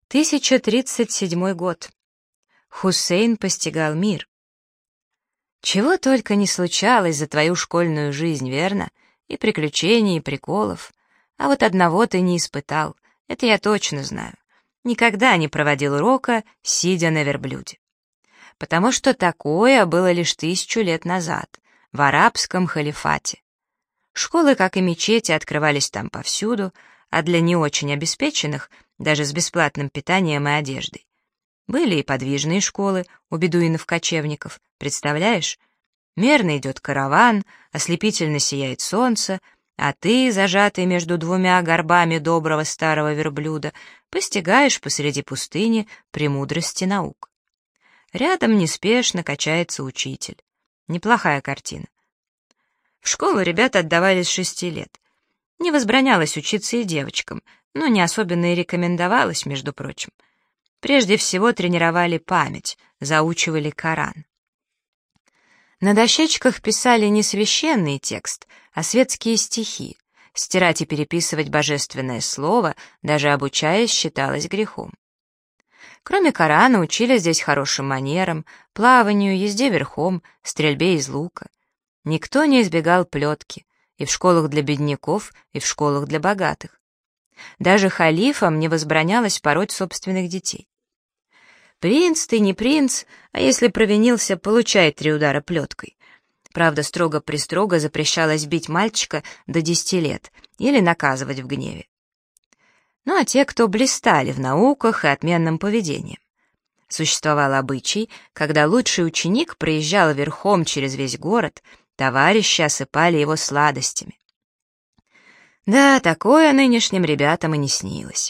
1037 год. Хусейн постигал мир. Чего только не случалось за твою школьную жизнь, верно? И приключений, и приколов. А вот одного ты не испытал, это я точно знаю. Никогда не проводил урока, сидя на верблюде. Потому что такое было лишь 1000 лет назад, в арабском халифате. Школы, как и мечети, открывались там повсюду, а для не очень обеспеченных, даже с бесплатным питанием и одеждой. Были и подвижные школы у бедуинов-кочевников, представляешь? Мерно идет караван, ослепительно сияет солнце, а ты, зажатый между двумя горбами доброго старого верблюда, постигаешь посреди пустыни премудрости наук. Рядом неспешно качается учитель. Неплохая картина. В школу ребята отдавали с 6 лет. Не возбранялось учиться и девочкам, но не особенно и рекомендовалось, между прочим. Прежде всего тренировали память, заучивали Коран. На дощечках писали не священный текст, а светские стихи. Стирать и переписывать божественное слово, даже обучаясь, считалось грехом. Кроме Корана учили здесь хорошим манерам, плаванию, езде верхом, стрельбе из лука. Никто не избегал плетки, и в школах для бедняков, и в школах для богатых. Даже халифам не возбранялось пороть собственных детей. Принц ты не принц, а если провинился, получай 3 удара плеткой. Правда, строго-престрого запрещалось бить мальчика до 10 лет или наказывать в гневе. Ну а те, кто блистали в науках и отменном поведении. Существовал обычай, когда лучший ученик проезжал верхом через весь город, товарищи осыпали его сладостями. Да, такое нынешним ребятам и не снилось.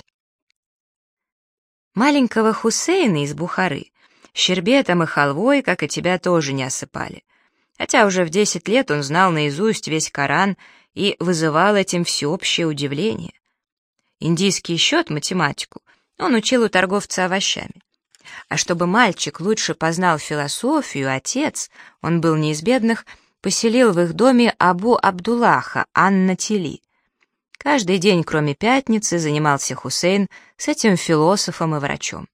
Маленького Хусейна из Бухары щербетом и халвой, как и тебя, тоже не осыпали. Хотя уже в 10 лет он знал наизусть весь Коран и вызывал этим всеобщее удивление. Индийский счет, математику, он учил у торговца овощами. А чтобы мальчик лучше познал философию, отец, он был не из бедных, поселил в их доме Абу Абдуллаха, Ан-Натили. Каждый день, кроме пятницы, занимался Хусейн с этим философом и врачом.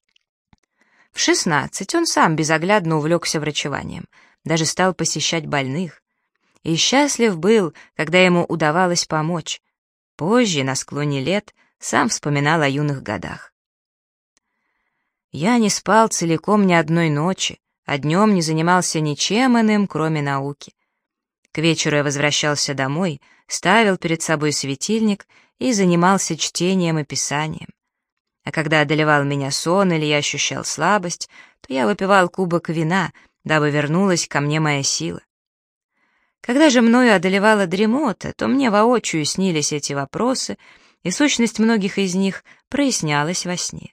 В 16 он сам безоглядно увлекся врачеванием, даже стал посещать больных. И счастлив был, когда ему удавалось помочь. Позже, на склоне лет, сам вспоминал о юных годах. «Я не спал целиком ни одной ночи, а днем не занимался ничем иным, кроме науки. К вечеру я возвращался домой, ставил перед собой светильник и занимался чтением и писанием. А когда одолевал меня сон или я ощущал слабость, то я выпивал кубок вина, дабы вернулась ко мне моя сила. Когда же мною одолевала дремота, то мне воочию снились эти вопросы, и сущность многих из них прояснялась во сне.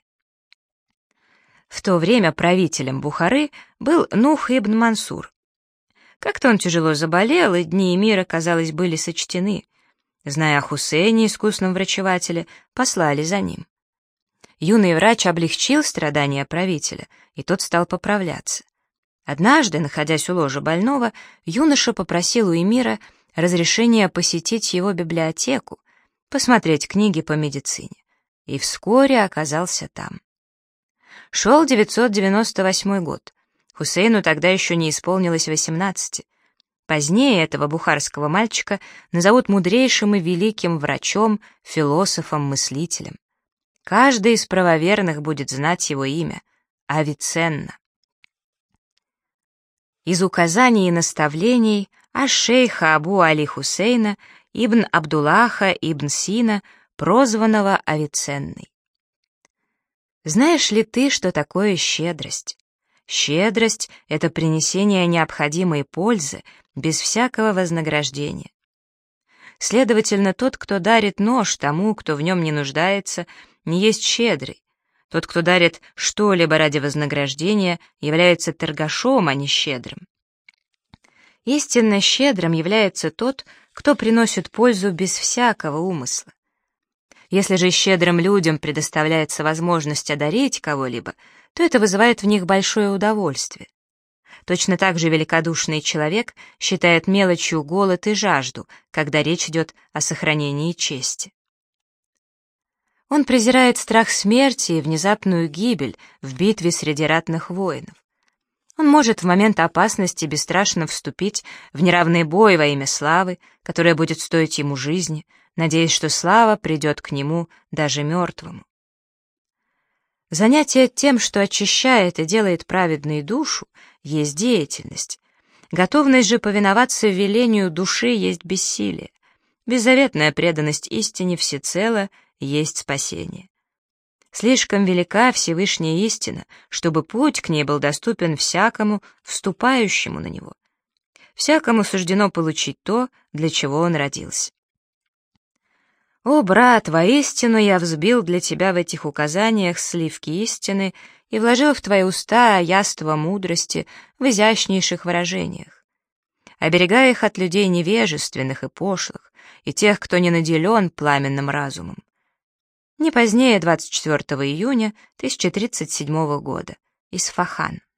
В то время правителем Бухары был Нух ибн Мансур. Как-то он тяжело заболел, и дни мира, казалось, были сочтены. Зная о Хусейне, искусном врачевателе, послали за ним. Юный врач облегчил страдания правителя, и тот стал поправляться. Однажды, находясь у ложа больного, юноша попросил у эмира разрешения посетить его библиотеку, посмотреть книги по медицине, и вскоре оказался там. Шел 998 год. Хусейну тогда еще не исполнилось 18. Позднее этого бухарского мальчика назовут мудрейшим и великим врачом, философом, мыслителем. Каждый из правоверных будет знать его имя — Авиценна. Из указаний и наставлений аш-шейха Абу Али Хусейна ибн Абдуллаха ибн Сина, прозванного Авиценной. Знаешь ли ты, что такое щедрость? Щедрость — это принесение необходимой пользы без всякого вознаграждения. Следовательно, тот, кто дарит нож тому, кто в нем не нуждается, не есть щедрый. Тот, кто дарит что-либо ради вознаграждения, является торгашом, а не щедрым. Истинно щедрым является тот, кто приносит пользу без всякого умысла. Если же щедрым людям предоставляется возможность одарить кого-либо, то это вызывает в них большое удовольствие. Точно так же великодушный человек считает мелочью голод и жажду, когда речь идет о сохранении чести. Он презирает страх смерти и внезапную гибель в битве среди ратных воинов. Он может в момент опасности бесстрашно вступить в неравный бой во имя славы, которая будет стоить ему жизни, надеясь, что слава придет к нему даже мертвому. Занятие тем, что очищает и делает праведной душу, есть деятельность. Готовность же повиноваться велению души есть бессилие. Беззаветная преданность истине всецело есть спасение. Слишком велика Всевышняя истина, чтобы путь к ней был доступен всякому, вступающему на него. Всякому суждено получить то, для чего он родился. О, брат, воистину я взбил для тебя в этих указаниях сливки истины и вложил в твои уста яство мудрости в изящнейших выражениях. Оберегай их от людей невежественных и пошлых, и тех, кто не наделен пламенным разумом. Не позднее 24 июня 1037 года. Исфахан.